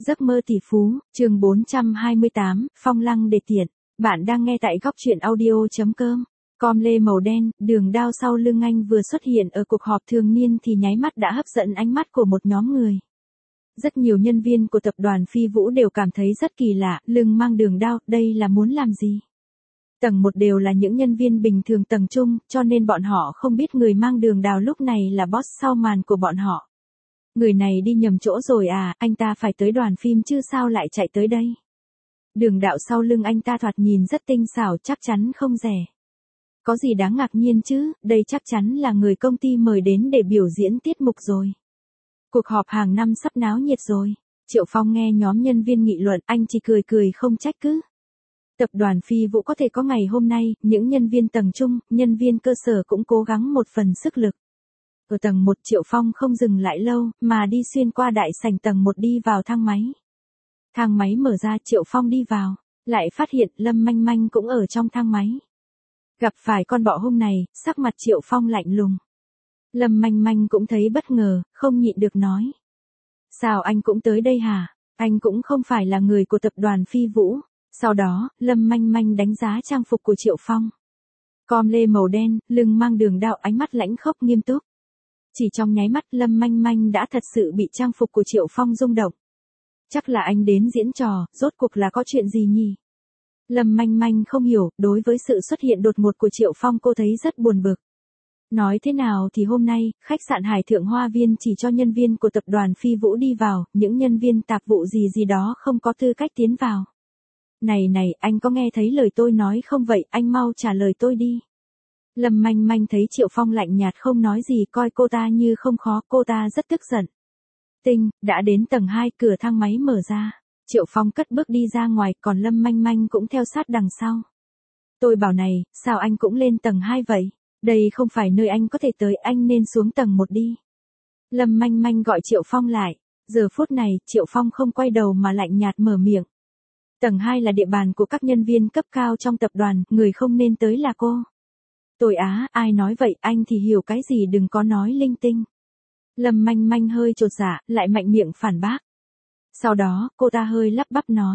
Giấc mơ tỷ phú, chương 428, Phong Lăng để tiện. Bạn đang nghe tại góc truyện audio.com. Com lê màu đen, đường đao sau lưng anh vừa xuất hiện ở cuộc họp thường niên thì nháy mắt đã hấp dẫn ánh mắt của một nhóm người. Rất nhiều nhân viên của tập đoàn Phi Vũ đều cảm thấy rất kỳ lạ, lưng mang đường đao, đây là muốn làm gì? Tầng 1 đều là những nhân viên bình thường tầng trung, cho nên bọn họ không biết người mang đường đao lúc này là boss sau màn của bọn họ. Người này đi nhầm chỗ rồi à, anh ta phải tới đoàn phim chứ sao lại chạy tới đây. Đường đạo sau lưng anh ta thoạt nhìn rất tinh xảo, chắc chắn không rẻ. Có gì đáng ngạc nhiên chứ, đây chắc chắn là người công ty mời đến để biểu diễn tiết mục rồi. Cuộc họp hàng năm sắp náo nhiệt rồi. Triệu Phong nghe nhóm nhân viên nghị luận, anh chỉ cười cười không trách cứ. Tập đoàn Phi Vũ có thể có ngày hôm nay, những nhân viên tầng trung, nhân viên cơ sở cũng cố gắng một phần sức lực. Ở tầng 1 Triệu Phong không dừng lại lâu, mà đi xuyên qua đại sảnh tầng 1 đi vào thang máy. Thang máy mở ra, Triệu Phong đi vào, lại phát hiện Lâm Manh Manh cũng ở trong thang máy. Gặp phải con bọ hung này, sắc mặt Triệu Phong lạnh lùng. Lâm Manh Manh cũng thấy bất ngờ, không nhịn được nói. Sao anh cũng tới đây hả? Anh cũng không phải là người của tập đoàn Phi Vũ. Sau đó, Lâm Manh Manh đánh giá trang phục của Triệu Phong. Com lê màu đen, lưng mang đường đao, ánh mắt lãnh khốc nghiêm túc. Chỉ trong nháy mắt Lâm Manh Manh đã thật sự bị trang phục của Triệu Phong rung động. Chắc là anh đến diễn trò, rốt cuộc là có chuyện gì nhỉ? Lâm Manh Manh không hiểu, đối với sự xuất hiện đột ngột của Triệu Phong cô thấy rất buồn bực. Nói thế nào thì hôm nay, khách sạn Hải Thượng Hoa Viên chỉ cho nhân viên của tập đoàn Phi Vũ đi vào, những nhân viên tạp vụ gì đó không có tư cách tiến vào. Này, anh có nghe thấy lời tôi nói không vậy, anh mau trả lời tôi đi. Lâm Manh Manh thấy Triệu Phong lạnh nhạt không nói gì, coi cô ta như không khó, cô ta rất tức giận. Đã đến tầng 2, cửa thang máy mở ra. Triệu Phong cất bước đi ra ngoài, còn Lâm Manh Manh cũng theo sát đằng sau. Tôi bảo này, sao anh cũng lên tầng 2 vậy? Đây không phải nơi anh có thể tới, anh nên xuống tầng 1 đi. Lâm Manh Manh gọi Triệu Phong lại. Giờ phút này, Triệu Phong không quay đầu mà lạnh nhạt mở miệng. Tầng 2 là địa bàn của các nhân viên cấp cao trong tập đoàn, người không nên tới là cô. Tôi á, ai nói vậy, anh thì hiểu cái gì, đừng có nói linh tinh. Lâm Manh Manh hơi chột dạ, lại mạnh miệng phản bác. Sau đó, cô ta hơi lắp bắp nói.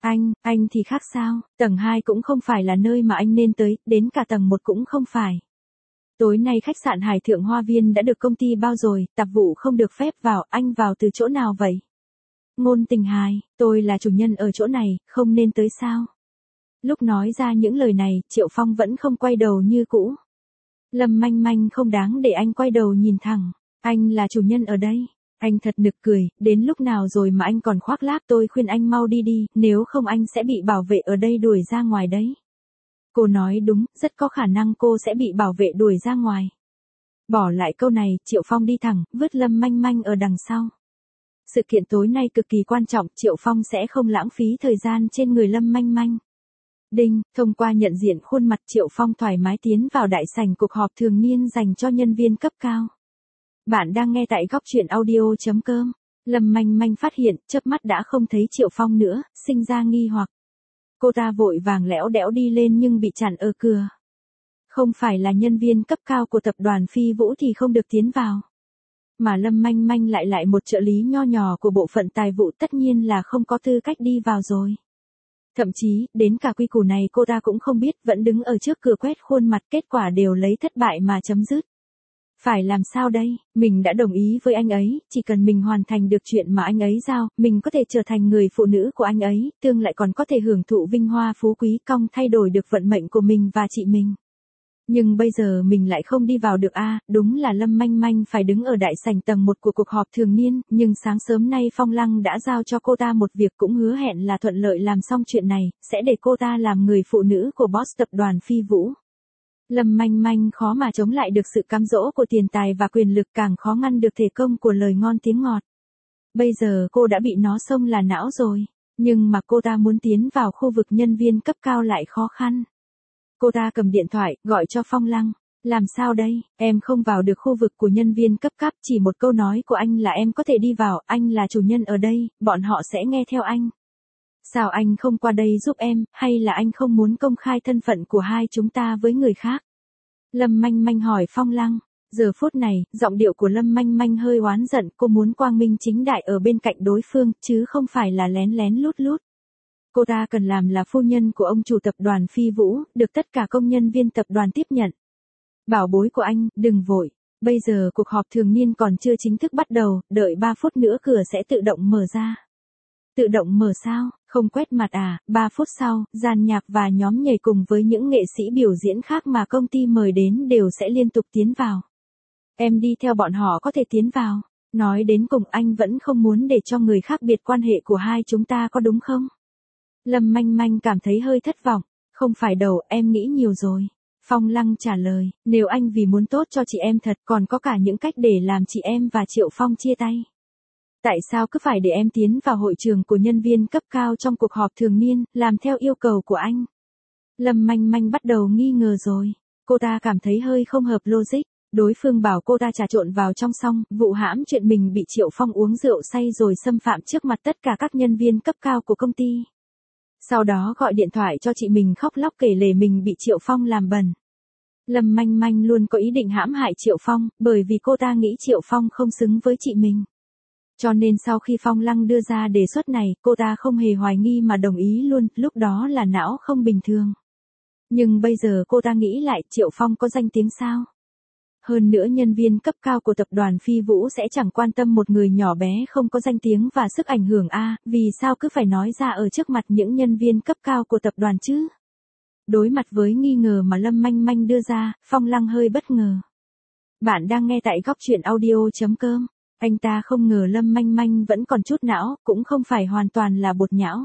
Anh thì khác sao, tầng 2 cũng không phải là nơi mà anh nên tới, đến cả tầng 1 cũng không phải. Tối nay khách sạn Hải Thượng Hoa Viên đã được công ty bao rồi, tạp vụ không được phép vào, anh vào từ chỗ nào vậy? Ngôn Tình Hài, tôi là chủ nhân ở chỗ này, không nên tới sao? Lúc nói ra những lời này, Triệu Phong vẫn không quay đầu như cũ. Lâm Manh Manh không đáng để anh quay đầu nhìn thẳng. Anh là chủ nhân ở đây. Anh thật nực cười, đến lúc nào rồi mà anh còn khoác lác, tôi khuyên anh mau đi đi, nếu không anh sẽ bị bảo vệ ở đây đuổi ra ngoài đấy. Cô nói đúng, rất có khả năng cô sẽ bị bảo vệ đuổi ra ngoài. Bỏ lại câu này, Triệu Phong đi thẳng, vứt Lâm Manh Manh ở đằng sau. Sự kiện tối nay cực kỳ quan trọng, Triệu Phong sẽ không lãng phí thời gian trên người Lâm Manh Manh. Đinh, thông qua nhận diện khuôn mặt Triệu Phong thoải mái tiến vào đại sảnh cuộc họp thường niên dành cho nhân viên cấp cao. Bạn đang nghe tại góc truyện audio.com. Lâm Manh Manh phát hiện, chớp mắt đã không thấy Triệu Phong nữa, sinh ra nghi hoặc. Cô ta vội vàng lẽo đẽo đi lên nhưng bị chặn ở cửa. Không phải là nhân viên cấp cao của tập đoàn Phi Vũ thì không được tiến vào. Mà Lâm Manh Manh lại một trợ lý nho nhỏ của bộ phận tài vụ, tất nhiên là không có tư cách đi vào rồi. Thậm chí, đến cả quy củ này cô ta cũng không biết, vẫn đứng ở trước cửa quét khuôn mặt, kết quả đều lấy thất bại mà chấm dứt. Phải làm sao đây, mình đã đồng ý với anh ấy, chỉ cần mình hoàn thành được chuyện mà anh ấy giao, mình có thể trở thành người phụ nữ của anh ấy, tương lại còn có thể hưởng thụ vinh hoa phú quý, cong thay đổi được vận mệnh của mình và chị mình. Nhưng bây giờ mình lại không đi vào được a, đúng là Lâm Manh Manh phải đứng ở đại sảnh tầng 1 của cuộc họp thường niên, nhưng sáng sớm nay Phong Lăng đã giao cho cô ta một việc, cũng hứa hẹn là thuận lợi làm xong chuyện này, sẽ để cô ta làm người phụ nữ của boss tập đoàn Phi Vũ. Lâm Manh Manh khó mà chống lại được sự cám dỗ của tiền tài và quyền lực, càng khó ngăn được thể công của lời ngon tiếng ngọt. Bây giờ cô đã bị nó xông là não rồi, nhưng mà cô ta muốn tiến vào khu vực nhân viên cấp cao lại khó khăn. Cô ta cầm điện thoại, gọi cho Phong Lăng. Làm sao đây, em không vào được khu vực của nhân viên cấp cấp, chỉ một câu nói của anh là em có thể đi vào, anh là chủ nhân ở đây, bọn họ sẽ nghe theo anh. Sao anh không qua đây giúp em, hay là anh không muốn công khai thân phận của hai chúng ta với người khác? Lâm Manh Manh hỏi Phong Lăng. Giờ phút này, giọng điệu của Lâm Manh Manh hơi oán giận, cô muốn quang minh chính đại ở bên cạnh đối phương, chứ không phải là lén lén lút lút. Cô ta cần làm là phu nhân của ông chủ tập đoàn Phi Vũ, được tất cả công nhân viên tập đoàn tiếp nhận. Bảo bối của anh, đừng vội. Bây giờ cuộc họp thường niên còn chưa chính thức bắt đầu, đợi 3 phút nữa cửa sẽ tự động mở ra. Tự động mở sao? Không quét mặt à? 3 phút sau, dàn nhạc và nhóm nhảy cùng với những nghệ sĩ biểu diễn khác mà công ty mời đến đều sẽ liên tục tiến vào. Em đi theo bọn họ có thể tiến vào. Nói đến cùng anh vẫn không muốn để cho người khác biết quan hệ của hai chúng ta có đúng không? Lâm Manh Manh cảm thấy hơi thất vọng. Không phải đâu, em nghĩ nhiều rồi. Phong Lăng trả lời, nếu anh vì muốn tốt cho chị em thật còn có cả những cách để làm chị em và Triệu Phong chia tay. Tại sao cứ phải để em tiến vào hội trường của nhân viên cấp cao trong cuộc họp thường niên, làm theo yêu cầu của anh? Lâm Manh Manh bắt đầu nghi ngờ rồi. Cô ta cảm thấy hơi không hợp logic. Đối phương bảo cô ta trà trộn vào trong xong, vụ hãm chuyện mình bị Triệu Phong uống rượu say rồi xâm phạm trước mặt tất cả các nhân viên cấp cao của công ty. Sau đó gọi điện thoại cho chị mình khóc lóc kể lể mình bị Triệu Phong làm bẩn. Lâm Manh Manh luôn có ý định hãm hại Triệu Phong, bởi vì cô ta nghĩ Triệu Phong không xứng với chị mình. Cho nên sau khi Phong Lăng đưa ra đề xuất này, cô ta không hề hoài nghi mà đồng ý luôn, lúc đó là não không bình thường. Nhưng bây giờ cô ta nghĩ lại, Triệu Phong có danh tiếng sao? Hơn nữa nhân viên cấp cao của tập đoàn Phi Vũ sẽ chẳng quan tâm một người nhỏ bé không có danh tiếng và sức ảnh hưởng vì sao cứ phải nói ra ở trước mặt những nhân viên cấp cao của tập đoàn chứ? Đối mặt với nghi ngờ mà Lâm Manh Manh đưa ra, Phong Lăng hơi bất ngờ. Bạn đang nghe tại góc truyện audio.com. Anh ta không ngờ Lâm Manh Manh vẫn còn chút não, cũng không phải hoàn toàn là bột nhão.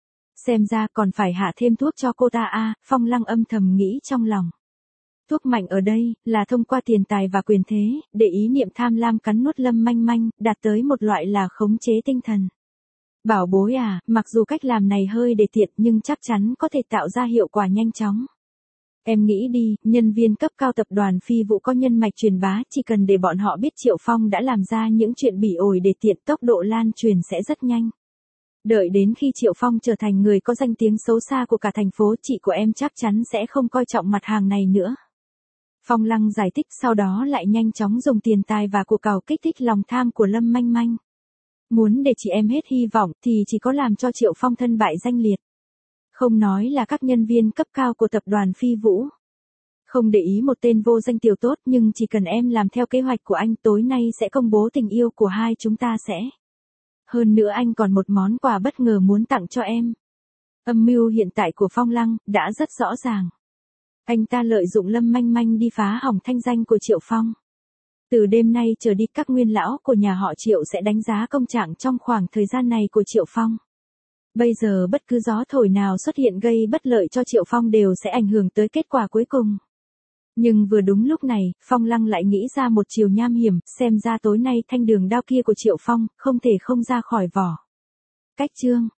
Xem ra còn phải hạ thêm thuốc cho cô ta Phong Lăng âm thầm nghĩ trong lòng. Thuốc mạnh ở đây, là thông qua tiền tài và quyền thế, để ý niệm tham lam cắn nuốt Lâm Manh Manh, đạt tới một loại là khống chế tinh thần. Bảo bối mặc dù cách làm này hơi đề tiện nhưng chắc chắn có thể tạo ra hiệu quả nhanh chóng. Em nghĩ đi, nhân viên cấp cao tập đoàn Phi Vũ có nhân mạch truyền bá, chỉ cần để bọn họ biết Triệu Phong đã làm ra những chuyện bỉ ổi để tiện, tốc độ lan truyền sẽ rất nhanh. Đợi đến khi Triệu Phong trở thành người có danh tiếng xấu xa của cả thành phố, chị của em chắc chắn sẽ không coi trọng mặt hàng này nữa. Phong Lăng giải thích, sau đó lại nhanh chóng dùng tiền tài và của cải kích thích lòng tham của Lâm Manh Manh. Muốn để chị em hết hy vọng thì chỉ có làm cho Triệu Phong thân bại danh liệt. Không nói là các nhân viên cấp cao của tập đoàn Phi Vũ. Không để ý một tên vô danh tiểu tốt, nhưng chỉ cần em làm theo kế hoạch của anh, tối nay sẽ công bố tình yêu của hai chúng ta sẽ. Hơn nữa anh còn một món quà bất ngờ muốn tặng cho em. Âm mưu hiện tại của Phong Lăng đã rất rõ ràng. Anh ta lợi dụng Lâm Manh Manh đi phá hỏng thanh danh của Triệu Phong. Từ đêm nay trở đi, các nguyên lão của nhà họ Triệu sẽ đánh giá công trạng trong khoảng thời gian này của Triệu Phong. Bây giờ bất cứ gió thổi nào xuất hiện gây bất lợi cho Triệu Phong đều sẽ ảnh hưởng tới kết quả cuối cùng. Nhưng vừa đúng lúc này, Phong Lăng lại nghĩ ra một chiều nham hiểm, xem ra tối nay thanh đường đao kia của Triệu Phong không thể không ra khỏi vỏ. Cách chương